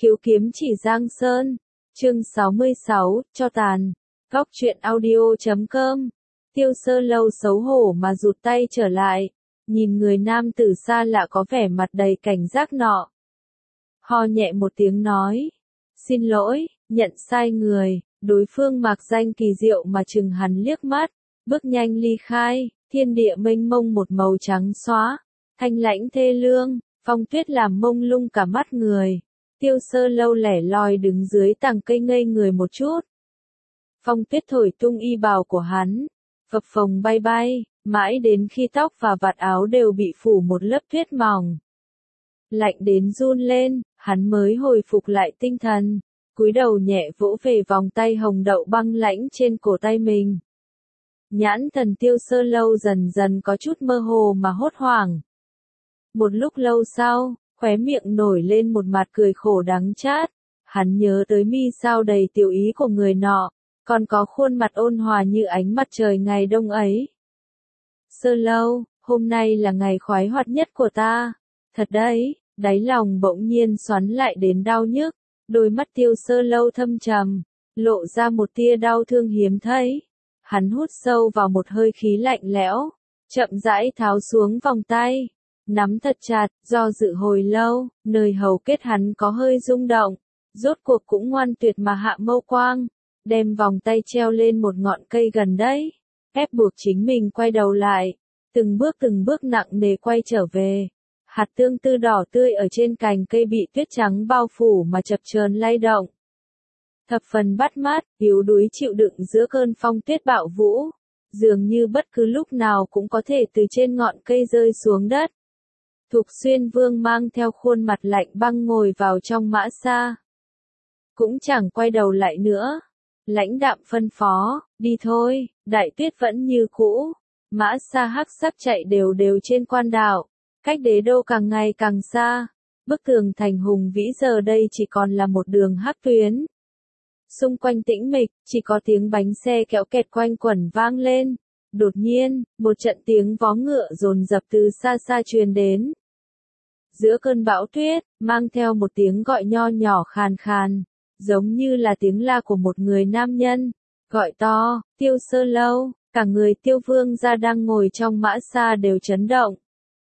Khiếu kiếm chỉ Giang Sơn. Chương 66, cho tàn. Góc truyện audio.com. Tiêu Sơ Lâu xấu hổ mà rụt tay trở lại, nhìn người nam tử xa lạ có vẻ mặt đầy cảnh giác nọ. Ho nhẹ một tiếng nói. Xin lỗi, nhận sai người. Đối phương mặc danh kỳ diệu mà chừng hắn liếc mắt, bước nhanh ly khai. Thiên địa mênh mông một màu trắng xóa, thanh lãnh thê lương, phong tuyết làm mông lung cả mắt người. Tiêu Sơ Lâu lẻ loi đứng dưới tàng cây ngây người một chút. Phong tuyết thổi tung y bào của hắn, phập phồng bay bay, mãi đến khi tóc và vạt áo đều bị phủ một lớp tuyết mỏng. Lạnh đến run lên, hắn mới hồi phục lại tinh thần, cúi đầu nhẹ vỗ về vòng tay hồng đậu băng lãnh trên cổ tay mình. Nhãn thần Tiêu Sơ Lâu dần dần có chút mơ hồ mà hốt hoảng. Một lúc lâu sau, khóe miệng nổi lên một mặt cười khổ đắng chát. Hắn nhớ tới mi sao đầy tiểu ý của người nọ, còn có khuôn mặt ôn hòa như ánh mặt trời ngày đông ấy. Sơ Lâu, hôm nay là ngày khoái hoạt nhất của ta. Thật đấy, đáy lòng bỗng nhiên xoắn lại đến đau nhức. Đôi mắt Tiêu Sơ Lâu thâm trầm, lộ ra một tia đau thương hiếm thấy. Hắn hút sâu vào một hơi khí lạnh lẽo, chậm rãi tháo xuống vòng tay, nắm thật chặt, do dự hồi lâu, nơi hầu kết hắn có hơi rung động, rốt cuộc cũng ngoan tuyệt mà hạ mâu quang, đem vòng tay treo lên một ngọn cây gần đấy, ép buộc chính mình quay đầu lại, từng bước nặng nề quay trở về. Hạt tương tư đỏ tươi ở trên cành cây bị tuyết trắng bao phủ mà chập chờn lay động. Thập phần bắt mắt, yếu đuối chịu đựng giữa cơn phong tuyết bạo vũ, dường như bất cứ lúc nào cũng có thể từ trên ngọn cây rơi xuống đất. Thục Xuyên Vương mang theo khuôn mặt lạnh băng ngồi vào trong mã xa. Cũng chẳng quay đầu lại nữa. Lãnh đạm phân phó, đi thôi, đại tuyết vẫn như cũ. Mã xa hắc sắc chạy đều đều trên quan đảo, cách đế đô càng ngày càng xa. Bức tường thành hùng vĩ giờ đây chỉ còn là một đường hắc tuyến. Xung quanh tĩnh mịch, chỉ có tiếng bánh xe kéo kẹt quanh quẩn vang lên. Đột nhiên, một trận tiếng vó ngựa dồn dập từ xa xa truyền đến. Giữa cơn bão tuyết, mang theo một tiếng gọi nho nhỏ khàn khàn, giống như là tiếng la của một người nam nhân. Gọi to, Tiêu Sơ Lâu, cả người Tiêu Vương gia đang ngồi trong mã xa đều chấn động.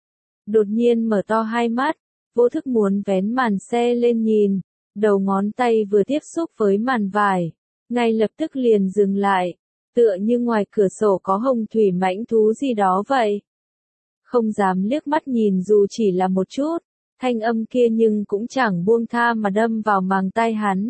Đột nhiên mở to hai mắt, vô thức muốn vén màn xe lên nhìn. Đầu ngón tay vừa tiếp xúc với màn vải, ngay lập tức liền dừng lại, tựa như ngoài cửa sổ có hồng thủy mãnh thú gì đó vậy. Không dám liếc mắt nhìn dù chỉ là một chút, thanh âm kia nhưng cũng chẳng buông tha mà đâm vào màng tai hắn.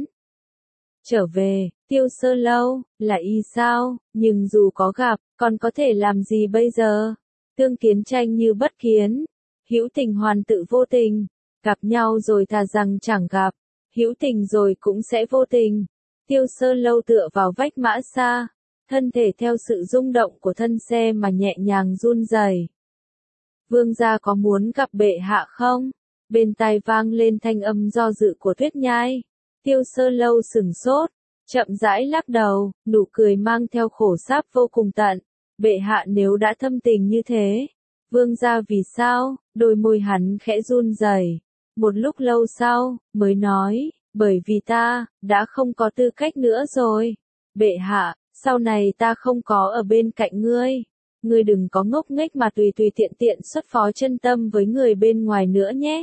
Trở về, Tiêu Sơ Lâu, là y sao, nhưng dù có gặp, còn có thể làm gì bây giờ? Tương kiến tranh như bất kiến, hữu tình hoàn tự vô tình, gặp nhau rồi thà rằng chẳng gặp. Hữu tình rồi cũng sẽ vô tình. Tiêu Sơ Lâu tựa vào vách mã xa, thân thể theo sự rung động của thân xe mà nhẹ nhàng run rẩy. Vương gia có muốn gặp bệ hạ không? Bên tai vang lên thanh âm do dự của Tuyết Nhai. Tiêu Sơ Lâu sửng sốt, chậm rãi lắc đầu, nụ cười mang theo khổ sáp vô cùng tận. Bệ hạ nếu đã thâm tình như thế, vương gia vì sao? Đôi môi hắn khẽ run rẩy. Một lúc lâu sau, mới nói, bởi vì ta, đã không có tư cách nữa rồi. Bệ hạ, sau này ta không có ở bên cạnh ngươi. Ngươi đừng có ngốc nghếch mà tùy tiện tiện xuất phó chân tâm với người bên ngoài nữa nhé.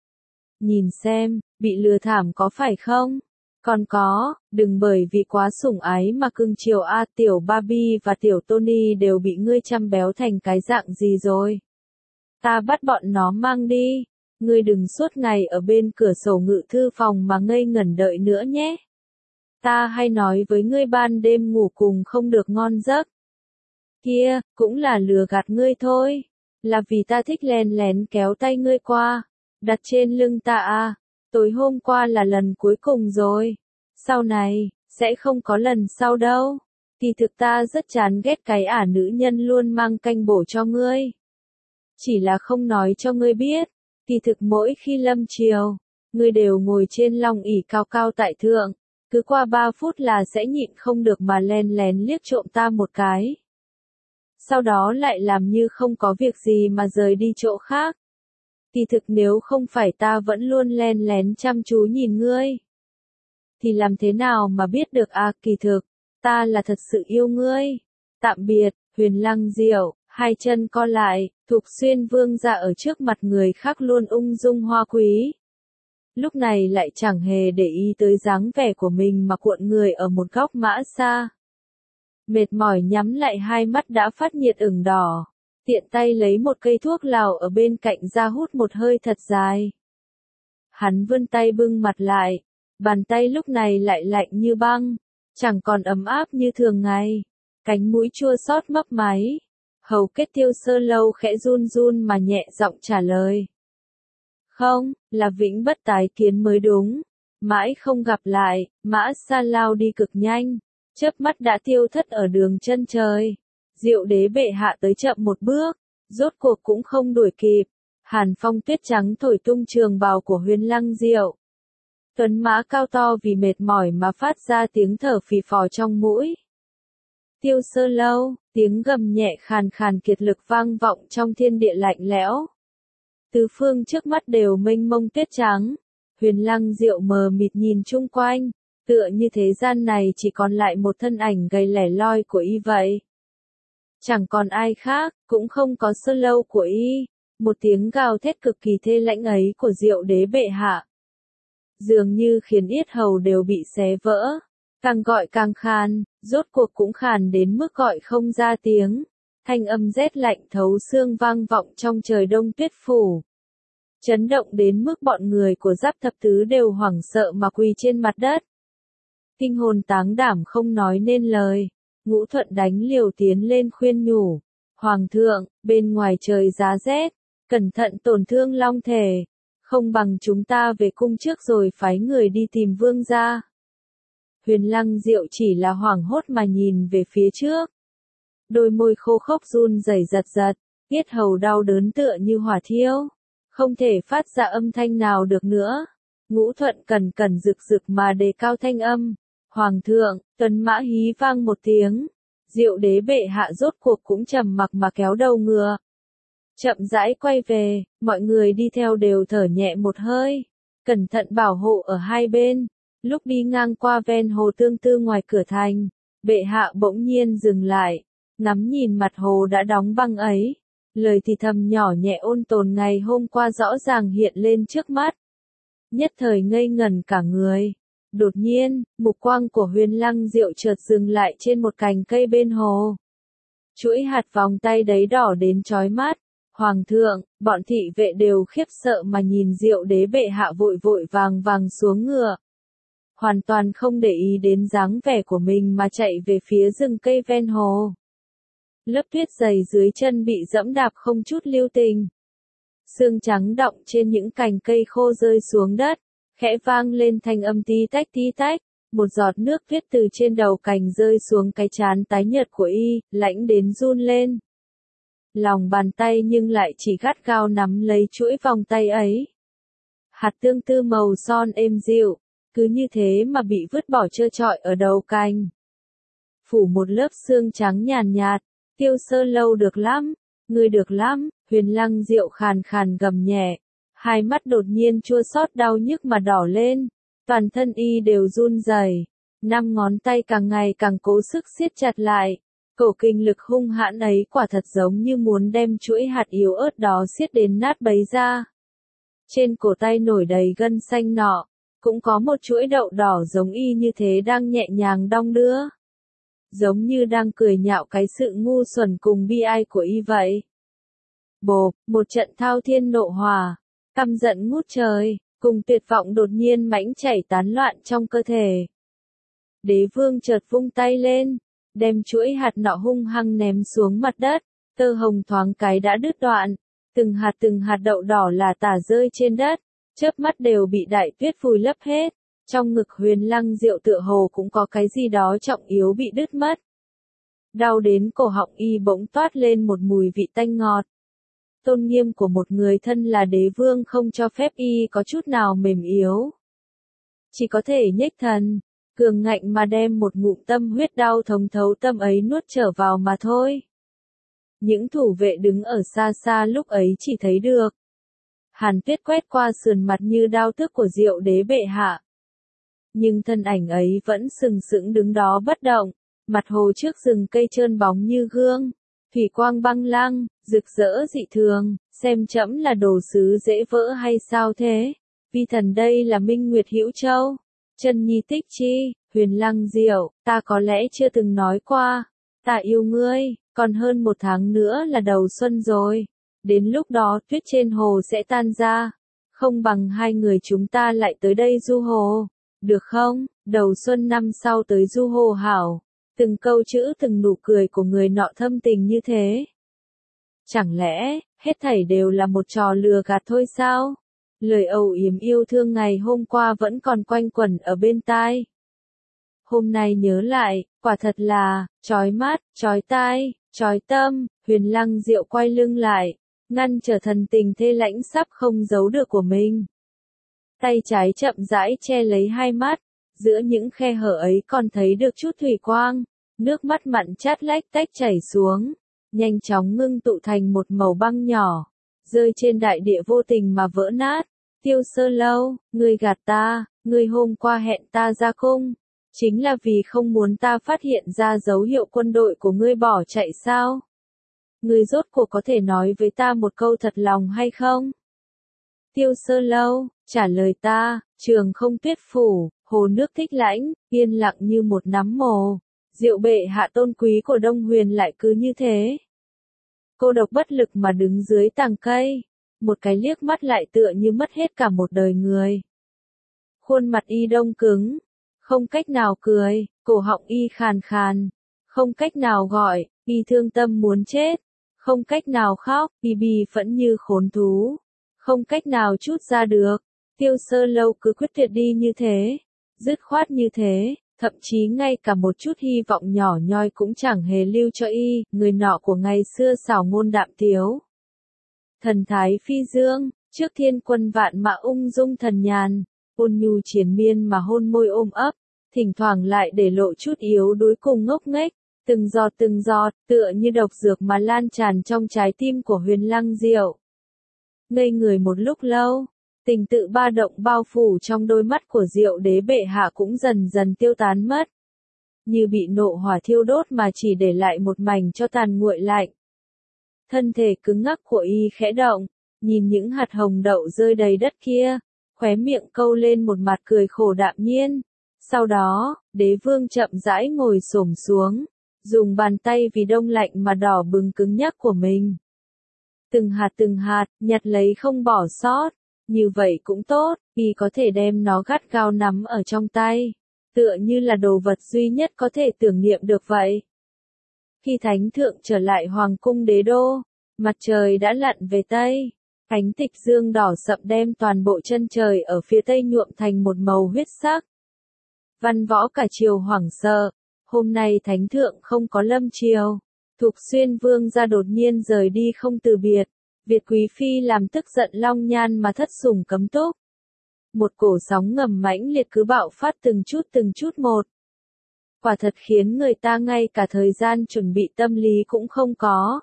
Nhìn xem, bị lừa thảm có phải không? Còn có, đừng bởi vì quá sủng ái mà cưng chiều tiểu Barbie và tiểu Tony đều bị ngươi chăm béo thành cái dạng gì rồi. Ta bắt bọn nó mang đi. Ngươi đừng suốt ngày ở bên cửa sổ ngự thư phòng mà ngây ngẩn đợi nữa nhé. Ta hay nói với ngươi ban đêm ngủ cùng không được ngon giấc. Kia, cũng là lừa gạt ngươi thôi. Là vì ta thích lén lén kéo tay ngươi qua, đặt trên lưng ta à. Tối hôm qua là lần cuối cùng rồi. Sau này, sẽ không có lần sau đâu. Thì thực ta rất chán ghét cái nữ nhân luôn mang canh bổ cho ngươi. Chỉ là không nói cho ngươi biết. Kỳ thực mỗi khi lâm chiều, ngươi đều ngồi trên long ỷ cao cao tại thượng, cứ qua 3 phút là sẽ nhịn không được mà len lén liếc trộm ta một cái. Sau đó lại làm như không có việc gì mà rời đi chỗ khác. Kỳ thực nếu không phải ta vẫn luôn len lén chăm chú nhìn ngươi, thì làm thế nào mà biết được à, kỳ thực, ta là thật sự yêu ngươi. Tạm biệt, Huyền Lăng Diệu, hai chân co lại, Thục Xuyên vương ra ở trước mặt người khác luôn ung dung hoa quý. Lúc này lại chẳng hề để ý tới dáng vẻ của mình mà cuộn người ở một góc mã xa. Mệt mỏi nhắm lại hai mắt đã phát nhiệt ửng đỏ, tiện tay lấy một cây thuốc lào ở bên cạnh ra hút một hơi thật dài. Hắn vươn tay bưng mặt lại, bàn tay lúc này lại lạnh như băng, chẳng còn ấm áp như thường ngày. Cánh mũi chua xót mấp máy, hầu kết Tiêu Sơ Lâu khẽ run run mà nhẹ giọng trả lời. Không, là vĩnh bất tái kiến mới đúng. Mãi không gặp lại, mã xa lao đi cực nhanh, chớp mắt đã tiêu thất ở đường chân trời. Diệu đế bệ hạ tới chậm một bước, rốt cuộc cũng không đuổi kịp. Hàn phong tuyết trắng thổi tung trường bào của Huyền Lăng Diệu. Tuấn mã cao to vì mệt mỏi mà phát ra tiếng thở phì phò trong mũi. Tiêu Sơ Lâu, tiếng gầm nhẹ khàn khàn kiệt lực vang vọng trong thiên địa lạnh lẽo. Tứ phương trước mắt đều mênh mông tuyết trắng. Huyền Lăng Diệu mờ mịt nhìn chung quanh, tựa như thế gian này chỉ còn lại một thân ảnh gầy lẻ loi của y vậy. Chẳng còn ai khác, cũng không có Sơ Lâu của y. Một tiếng gào thét cực kỳ thê lãnh ấy của Diệu đế bệ hạ, dường như khiến yết hầu đều bị xé vỡ. Càng gọi càng khàn, rốt cuộc cũng khàn đến mức gọi không ra tiếng. Thanh âm rét lạnh thấu xương vang vọng trong trời đông tuyết phủ. Chấn động đến mức bọn người của Giáp Thập Tứ đều hoảng sợ mà quỳ trên mặt đất. Kinh hồn táng đảm không nói nên lời. Ngũ Thuận đánh liều tiến lên khuyên nhủ. Hoàng thượng, bên ngoài trời giá rét, cẩn thận tổn thương long thể. Không bằng chúng ta về cung trước rồi phái người đi tìm vương gia. Huyền Lăng Diệu chỉ là hoảng hốt mà nhìn về phía trước. Đôi môi khô khốc run rẩy giật giật, yết hầu đau đớn tựa như hỏa thiêu, không thể phát ra âm thanh nào được nữa. Ngũ Thuận cẩn cẩn rực rực mà đề cao thanh âm. Hoàng thượng, tuấn mã hí vang một tiếng. Diệu đế bệ hạ rốt cuộc cũng trầm mặc mà kéo đầu ngựa. Chậm rãi quay về, mọi người đi theo đều thở nhẹ một hơi, cẩn thận bảo hộ ở hai bên. Lúc đi ngang qua ven hồ Tương Tư ngoài cửa thành, bệ hạ bỗng nhiên dừng lại, ngắm nhìn mặt hồ đã đóng băng ấy. Lời thì thầm nhỏ nhẹ ôn tồn ngày hôm qua rõ ràng hiện lên trước mắt. Nhất thời ngây ngẩn cả người. Đột nhiên, mục quang của Huyền Lăng Diệu chợt dừng lại trên một cành cây bên hồ. Chuỗi hạt vòng tay đấy đỏ đến chói mắt. Hoàng thượng, bọn thị vệ đều khiếp sợ mà nhìn Diệu đế bệ hạ vội vội vàng vàng xuống ngựa. Hoàn toàn không để ý đến dáng vẻ của mình mà chạy về phía rừng cây ven hồ. Lớp tuyết dày dưới chân bị dẫm đạp không chút lưu tình. Sương trắng đọng trên những cành cây khô rơi xuống đất, khẽ vang lên thanh âm tí tách, một giọt nước tuyết từ trên đầu cành rơi xuống cái trán tái nhợt của y, lạnh đến run lên. Lòng bàn tay nhưng lại chỉ gắt gao nắm lấy chuỗi vòng tay ấy. Hạt tương tư màu son êm dịu, cứ như thế mà bị vứt bỏ trơ trọi ở đầu cành. Phủ một lớp sương trắng nhàn nhạt, Tiêu Sơ Lâu được lắm, ngươi được lắm. Huyền Lăng Diệu khàn khàn gầm nhẹ, hai mắt đột nhiên chua xót đau nhức mà đỏ lên, toàn thân y đều run rẩy, năm ngón tay càng ngày càng cố sức siết chặt lại. Cổ kinh lực hung hãn ấy quả thật giống như muốn đem chuỗi hạt yếu ớt đó siết đến nát bấy ra. Trên cổ tay nổi đầy gân xanh nọ, cũng có một chuỗi đậu đỏ giống y như thế đang nhẹ nhàng đong đưa. Giống như đang cười nhạo cái sự ngu xuẩn cùng bi ai của y vậy. Bộp, một trận thao thiên nộ hỏa, căm giận ngút trời, cùng tuyệt vọng đột nhiên mãnh chảy tán loạn trong cơ thể. Đế vương chợt vung tay lên, đem chuỗi hạt nọ hung hăng ném xuống mặt đất, tơ hồng thoáng cái đã đứt đoạn, từng hạt đậu đỏ là tả rơi trên đất, chớp mắt đều bị đại tuyết vùi lấp hết. Trong ngực Huyền Lăng Diệu tựa hồ cũng có cái gì đó trọng yếu bị đứt mất. Đau đến cổ họng y bỗng toát lên một mùi vị tanh ngọt. Tôn nghiêm của một người thân là đế vương không cho phép y có chút nào mềm yếu. Chỉ có thể nhếch thần, cường ngạnh mà đem một ngụm tâm huyết đau thống thấu tâm ấy nuốt trở vào mà thôi. Những thủ vệ đứng ở xa xa lúc ấy chỉ thấy được Hàn Tuyết quét qua sườn mặt như đao tước của Diệu đế bệ hạ. Nhưng thân ảnh ấy vẫn sừng sững đứng đó bất động, mặt hồ trước rừng cây trơn bóng như gương, thủy quang băng lăng, rực rỡ dị thường, xem trẫm là đồ sứ dễ vỡ hay sao thế? Vi thần đây là Minh Nguyệt Hữu Châu, Chân Nhi Tích Chi, Huyền Lăng Diệu, ta có lẽ chưa từng nói qua, ta yêu ngươi, còn hơn 1 tháng nữa là đầu xuân rồi, đến lúc đó tuyết trên hồ sẽ tan ra, không bằng hai người chúng ta lại tới đây du hồ, được không? Đầu xuân năm sau tới du hồ hảo. Từng câu chữ từng nụ cười của người nọ thâm tình như thế. Chẳng lẽ, hết thảy đều là một trò lừa gạt thôi sao? Lời âu yếm yêu thương ngày hôm qua vẫn còn quanh quẩn ở bên tai. Hôm nay nhớ lại, quả thật là, chói mắt, chói tai, chói tâm, Huyền Lăng Diệu quay lưng lại, ngăn trở thần tình thê lãnh sắp không giấu được của mình. Tay trái chậm rãi che lấy hai mắt, giữa những khe hở ấy còn thấy được chút thủy quang, nước mắt mặn chát lách tách chảy xuống, nhanh chóng ngưng tụ thành một màu băng nhỏ, rơi trên đại địa vô tình mà vỡ nát. Tiêu Sơ Lâu, ngươi gạt ta, ngươi hôm qua hẹn ta ra cung, chính là vì không muốn ta phát hiện ra dấu hiệu quân đội của ngươi bỏ chạy sao? Ngươi rốt cuộc có thể nói với ta một câu thật lòng hay không? Tiêu Sơ Lâu, trả lời ta, Trường Không Tuyết phủ, hồ nước thích lãnh, yên lặng như một nắm mồ. Diệu bệ hạ tôn quý của Đông Huyền lại cứ như thế. Cô độc bất lực mà đứng dưới tàng cây, một cái liếc mắt lại tựa như mất hết cả một đời người. Khuôn mặt y đông cứng, không cách nào cười, cổ họng y khàn khàn, không cách nào gọi, y thương tâm muốn chết, không cách nào khóc, y bi phẫn như khốn thú, không cách nào trút ra được. Tiêu Sơ Lâu cứ quyết tuyệt đi như thế, dứt khoát như thế, thậm chí ngay cả một chút hy vọng nhỏ nhoi cũng chẳng hề lưu cho y, người nọ của ngày xưa xảo ngôn đạm tiếu. Thần thái phi dương, trước thiên quân vạn mã ung dung thần nhàn, ôn nhu triền miên mà hôn môi ôm ấp, thỉnh thoảng lại để lộ chút yếu đuối cùng ngốc nghếch, từng giọt, tựa như độc dược mà lan tràn trong trái tim của Huyền Lăng Diệu. Ngây người một lúc lâu, tình tự ba động bao phủ trong đôi mắt của Diệu đế bệ hạ cũng dần dần tiêu tán mất. Như bị nộ hỏa thiêu đốt mà chỉ để lại một mảnh cho tàn nguội lạnh. Thân thể cứng ngắc của y khẽ động, nhìn những hạt hồng đậu rơi đầy đất kia, khóe miệng câu lên một mặt cười khổ đạm nhiên. Sau đó, đế vương chậm rãi ngồi xổm xuống, dùng bàn tay vì đông lạnh mà đỏ bừng cứng nhắc của mình. Từng hạt, nhặt lấy không bỏ sót, như vậy cũng tốt, y có thể đem nó gắt gao nắm ở trong tay, tựa như là đồ vật duy nhất có thể tưởng niệm được vậy. Khi thánh thượng trở lại hoàng cung đế đô, mặt trời đã lặn về tây, ánh tịch dương đỏ sậm đem toàn bộ chân trời ở phía tây nhuộm thành một màu huyết sắc. Văn võ cả triều hoảng sợ, hôm nay thánh thượng không có lâm triều, Thục Xuyên vương gia đột nhiên rời đi không từ biệt, Việt quý phi làm tức giận Long Nhan mà thất sủng cấm túc. Một cổ sóng ngầm mãnh liệt cứ bạo phát từng chút một. Quả thật khiến người ta ngay cả thời gian chuẩn bị tâm lý cũng không có.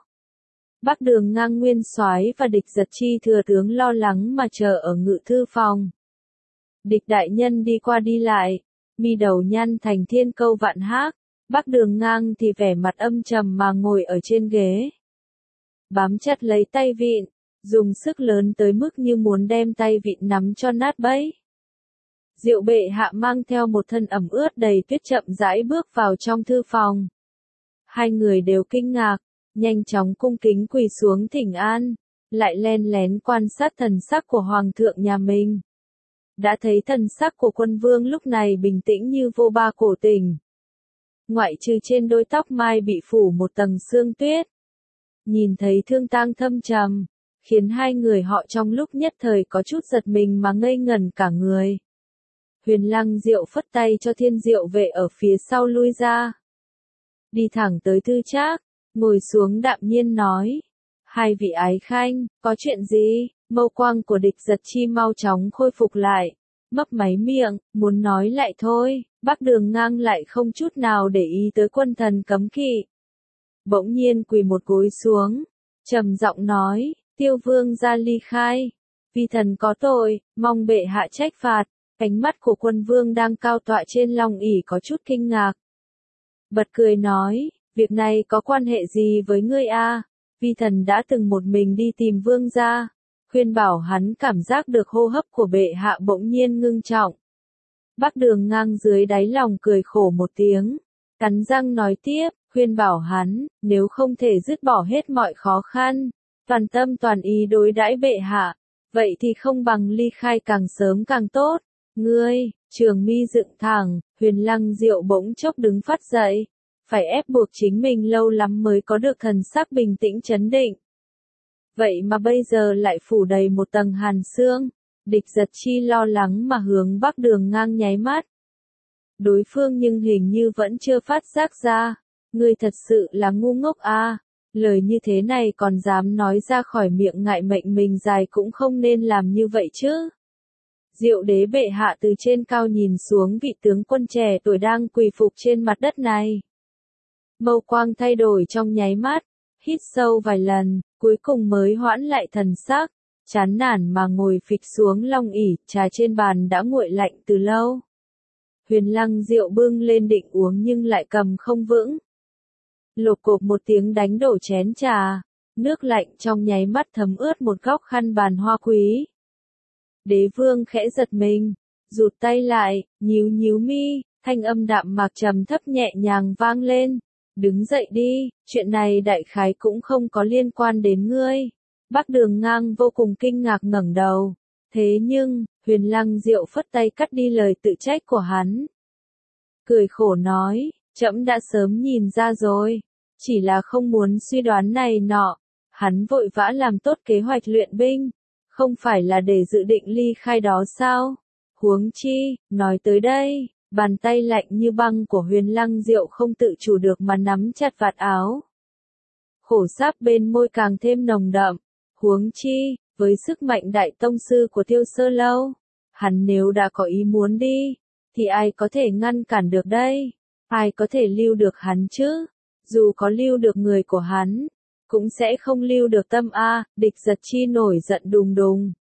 Bắc Đường Ngang nguyên soái và Địch Giật Chi thừa tướng lo lắng mà chờ ở ngự thư phòng. Địch đại nhân đi qua đi lại, mi đầu nhăn thành thiên câu vạn hác, Bắc Đường Ngang thì vẻ mặt âm trầm mà ngồi ở trên ghế. Bám chặt lấy tay vịn, dùng sức lớn tới mức như muốn đem tay vịn nắm cho nát bấy. Diệu bệ hạ mang theo một thân ẩm ướt đầy tuyết chậm rãi bước vào trong thư phòng. Hai người đều kinh ngạc, nhanh chóng cung kính quỳ xuống thỉnh an, lại len lén quan sát thần sắc của hoàng thượng nhà mình. Đã thấy thần sắc của quân vương lúc này bình tĩnh như vô ba cổ tình. Ngoại trừ trên đôi tóc mai bị phủ một tầng sương tuyết. Nhìn thấy thương tang thâm trầm, khiến hai người họ trong lúc nhất thời có chút giật mình mà ngây ngẩn cả người. Huyền Lăng Diệu phất tay cho Thiên Diệu vệ ở phía sau lui ra. Đi thẳng tới Thư Trác, ngồi xuống đạm nhiên nói. Hai vị ái khanh, có chuyện gì? Mâu quang của Địch Giật Chi mau chóng khôi phục lại. Mấp máy miệng, muốn nói lại thôi, Bắc Đường Ngang lại không chút nào để ý tới quân thần cấm kỵ. Bỗng nhiên quỳ một gối xuống, trầm giọng nói, Tiêu vương gia ly khai. Vi thần có tội, mong bệ hạ trách phạt. Ánh mắt của quân vương đang cao tọa trên long ỷ có chút kinh ngạc. Bật cười nói, việc này có quan hệ gì với ngươi a? Vi thần đã từng một mình đi tìm vương gia, khuyên bảo hắn cảm giác được hô hấp của bệ hạ bỗng nhiên ngưng trọng. Bắc Đường Ngang dưới đáy lòng cười khổ một tiếng, cắn răng nói tiếp, khuyên bảo hắn, nếu không thể dứt bỏ hết mọi khó khăn, toàn tâm toàn ý đối đãi bệ hạ, vậy thì không bằng ly khai càng sớm càng tốt. Ngươi, trường mi dựng thẳng, Huyền Lăng Diệu bỗng chốc đứng phát dậy, phải ép buộc chính mình lâu lắm mới có được thần sắc bình tĩnh chấn định. Vậy mà bây giờ lại phủ đầy một tầng hàn xương, Địch Giật Chi lo lắng mà hướng Bắc Đường Ngang nháy mắt. Đối phương nhưng hình như vẫn chưa phát giác ra, ngươi thật sự là ngu ngốc a, lời như thế này còn dám nói ra khỏi miệng, ngại mệnh mình dài cũng không nên làm như vậy chứ. Diệu đế bệ hạ từ trên cao nhìn xuống vị tướng quân trẻ tuổi đang quỳ phục trên mặt đất này. Mâu quang thay đổi trong nháy mắt, hít sâu vài lần, cuối cùng mới hoãn lại thần sắc, chán nản mà ngồi phịch xuống long ỷ, trà trên bàn đã nguội lạnh từ lâu. Huyền Lăng Diệu bưng lên định uống nhưng lại cầm không vững. Lộp cộp một tiếng đánh đổ chén trà, nước lạnh trong nháy mắt thấm ướt một góc khăn bàn hoa quý. Đế vương khẽ giật mình, rụt tay lại, nhíu mi, thanh âm đạm mạc trầm thấp nhẹ nhàng vang lên. Đứng dậy đi, chuyện này đại khái cũng không có liên quan đến ngươi. Bắc Đường Ngang vô cùng kinh ngạc ngẩng đầu. Thế nhưng, Huyền Lăng Diệu phất tay cắt đi lời tự trách của hắn. Cười khổ nói, trẫm đã sớm nhìn ra rồi, chỉ là không muốn suy đoán này nọ. Hắn vội vã làm tốt kế hoạch luyện binh, không phải là để dự định ly khai đó sao? Huống chi, nói tới đây, bàn tay lạnh như băng của Huyền Lăng Diệu không tự chủ được mà nắm chặt vạt áo. Khổ sáp bên môi càng thêm nồng đậm, huống chi, với sức mạnh đại tông sư của Tiêu Sơ Lâu, hắn nếu đã có ý muốn đi, thì ai có thể ngăn cản được đây? Ai có thể lưu được hắn chứ? Dù có lưu được người của hắn, cũng sẽ không lưu được tâm a. Địch Giật Chi nổi giận đùng đùng.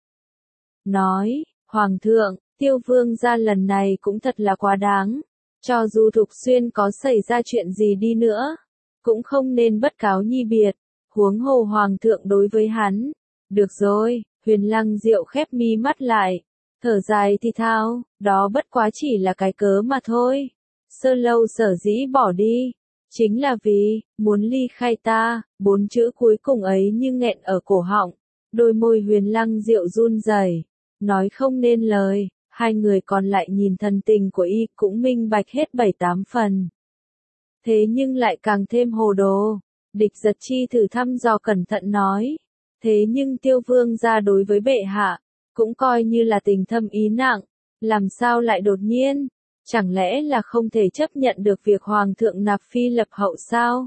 Nói, Hoàng thượng, Tiêu vương gia lần này cũng thật là quá đáng. Cho dù Thục Xuyên có xảy ra chuyện gì đi nữa, cũng không nên bất cáo nhi biệt. Huống hồ Hoàng thượng đối với hắn. Được rồi, Huyền Lăng Diệu khép mi mắt lại. Thở dài thì thao, đó bất quá chỉ là cái cớ mà thôi. Sơ Lâu sở dĩ bỏ đi, chính là vì, muốn ly khai ta, 4 chữ cuối cùng ấy như nghẹn ở cổ họng. Đôi môi Huyền Lăng Diệu run rẩy, nói không nên lời. Hai người còn lại nhìn thần tình của y cũng minh bạch hết 7-8 phần. Thế nhưng lại càng thêm hồ đồ. Địch Giật Chi thử thăm dò cẩn thận nói. Thế nhưng Tiêu vương gia đối với bệ hạ, cũng coi như là tình thâm ý nặng. Làm sao lại đột nhiên? Chẳng lẽ là không thể chấp nhận được việc Hoàng thượng nạp phi lập hậu sao?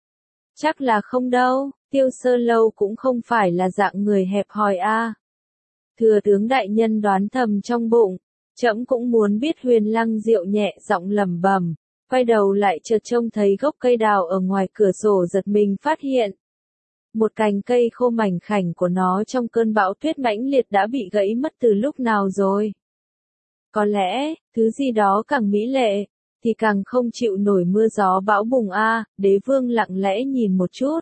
Chắc là không đâu, Tiêu Sơ Lâu cũng không phải là dạng người hẹp hòi a. Thừa tướng đại nhân đoán thầm trong bụng, trẫm cũng muốn biết. Huyền Lăng Diệu nhẹ giọng lẩm bẩm, quay đầu lại chợt trông thấy gốc cây đào ở ngoài cửa sổ, giật mình phát hiện. Một cành cây khô mảnh khảnh của nó trong cơn bão tuyết mãnh liệt đã bị gãy mất từ lúc nào rồi. Có lẽ, thứ gì đó càng mỹ lệ, thì càng không chịu nổi mưa gió bão bùng a. Đế vương lặng lẽ nhìn một chút.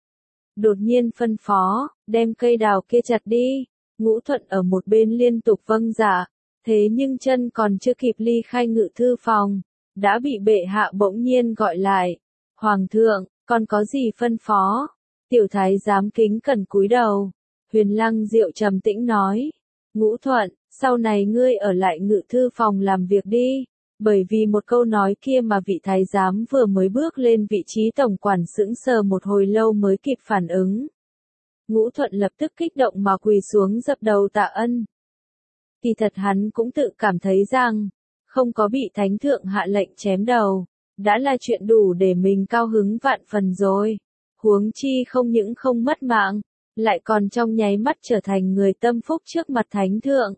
Đột nhiên phân phó, đem cây đào kia chặt đi. Ngũ Thuận ở một bên liên tục vâng dạ. Thế nhưng chân còn chưa kịp ly khai ngự thư phòng, đã bị bệ hạ bỗng nhiên gọi lại. Hoàng thượng, còn có gì phân phó? Tiểu thái giám kính cẩn cúi đầu. Huyền Lăng Diệu trầm tĩnh nói. Ngũ Thuận, sau này ngươi ở lại ngự thư phòng làm việc đi. Bởi vì một câu nói kia mà vị thái giám vừa mới bước lên vị trí tổng quản sững sờ một hồi lâu mới kịp phản ứng. Ngũ Thuận lập tức kích động mà quỳ xuống dập đầu tạ ân. Kỳ thật hắn cũng tự cảm thấy rằng, không có bị thánh thượng hạ lệnh chém đầu, đã là chuyện đủ để mình cao hứng vạn phần rồi. Huống chi không những không mất mạng, lại còn trong nháy mắt trở thành người tâm phúc trước mặt thánh thượng.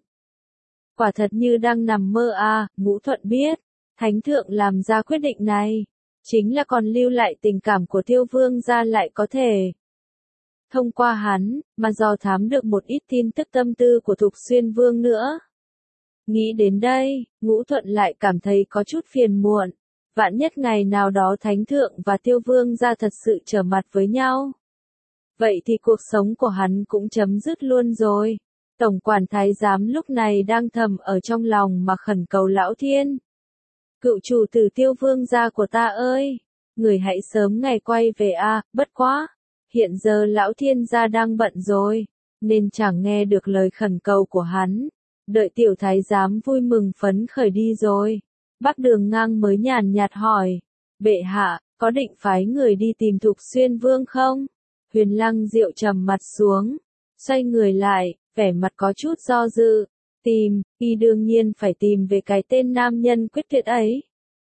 Quả thật như đang nằm mơ a. Ngũ Thuận biết, thánh thượng làm ra quyết định này, chính là còn lưu lại tình cảm của Tiêu vương gia lại có thể thông qua hắn, mà dò thám được một ít tin tức tâm tư của Thục Xuyên Vương nữa. Nghĩ đến đây, Ngũ Thuận lại cảm thấy có chút phiền muộn. Vạn nhất ngày nào đó Thánh Thượng và Tiêu Vương gia thật sự trở mặt với nhau. Vậy thì cuộc sống của hắn cũng chấm dứt luôn rồi. Tổng quản thái giám lúc này đang thầm ở trong lòng mà khẩn cầu Lão Thiên. Cựu chủ tử Tiêu Vương gia của ta ơi! Người hãy sớm ngày quay về a, bất quá. Hiện giờ Lão Thiên gia đang bận rồi, nên chẳng nghe được lời khẩn cầu của hắn. Đợi tiểu thái giám vui mừng phấn khởi đi rồi. Bắc Đường Ngang mới nhàn nhạt hỏi. Bệ hạ, có định phái người đi tìm Thục Xuyên Vương không? Huyền Lăng Diệu trầm mặt xuống. Xoay người lại, vẻ mặt có chút do dự. Tìm, y đương nhiên phải tìm về cái tên nam nhân quyết tuyệt ấy.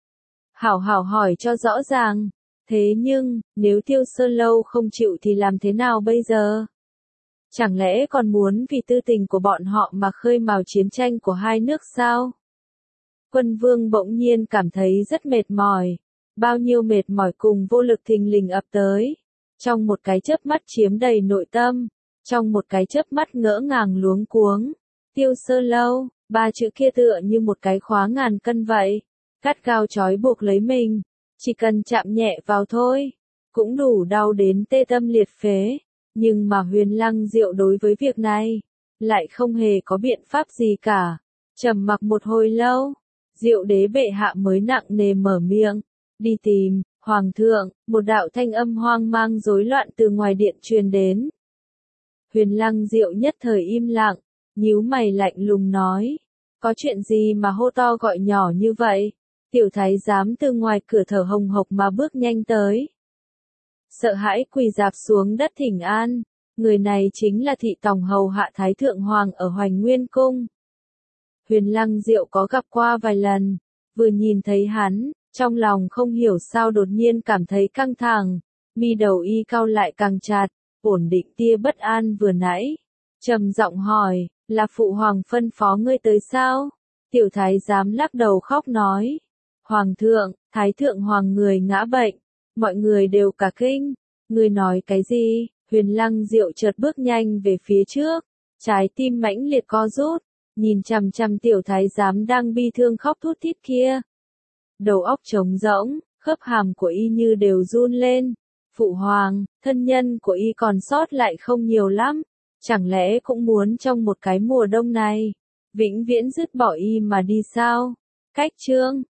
Hảo hảo hỏi cho rõ ràng. Thế nhưng, nếu Tiêu Sơ Lâu không chịu thì làm thế nào bây giờ? Chẳng lẽ còn muốn vì tư tình của bọn họ mà khơi mào chiến tranh của hai nước sao? Quân Vương bỗng nhiên cảm thấy rất mệt mỏi. Bao nhiêu mệt mỏi cùng vô lực thình lình ập tới. Trong một cái chớp mắt chiếm đầy nội tâm. Trong một cái chớp mắt ngỡ ngàng luống cuống. Tiêu Sơ Lâu, ba chữ kia tựa như một cái khóa ngàn cân vậy. Cắt gao trói buộc lấy mình. Chỉ cần chạm nhẹ vào thôi. Cũng đủ đau đến tê tâm liệt phế. Nhưng mà Huyền Lăng Diệu đối với việc này, lại không hề có biện pháp gì cả. Trầm mặc một hồi lâu, Diệu đế bệ hạ mới nặng nề mở miệng. Đi tìm, Hoàng thượng, một đạo thanh âm hoang mang rối loạn từ ngoài điện truyền đến. Huyền Lăng Diệu nhất thời im lặng, nhíu mày lạnh lùng nói. Có chuyện gì mà hô to gọi nhỏ như vậy? Tiểu thái giám từ ngoài cửa thở hồng hộc mà bước nhanh tới. Sợ hãi quỳ dạp xuống đất thỉnh an. Người này chính là thị tòng hầu hạ Thái Thượng Hoàng ở Hoành Nguyên Cung. Huyền Lăng Diệu có gặp qua vài lần. Vừa nhìn thấy hắn, trong lòng không hiểu sao đột nhiên cảm thấy căng thẳng. Mi đầu y cau lại càng chặt, ổn định tia bất an vừa nãy. Trầm giọng hỏi, là phụ hoàng phân phó ngươi tới sao? Tiểu thái giám lắc đầu khóc nói. Hoàng thượng, Thái Thượng Hoàng người ngã bệnh. Mọi người đều cả kinh. Ngươi nói cái gì? Huyền Lăng Diệu chợt bước nhanh về phía trước. Trái tim mãnh liệt co rút. Nhìn chằm chằm tiểu thái giám đang bi thương khóc thút thít kia. Đầu óc trống rỗng, khớp hàm của y như đều run lên. Phụ hoàng, thân nhân của y còn sót lại không nhiều lắm. Chẳng lẽ cũng muốn trong một cái mùa đông này, vĩnh viễn dứt bỏ y mà đi sao? Cách chương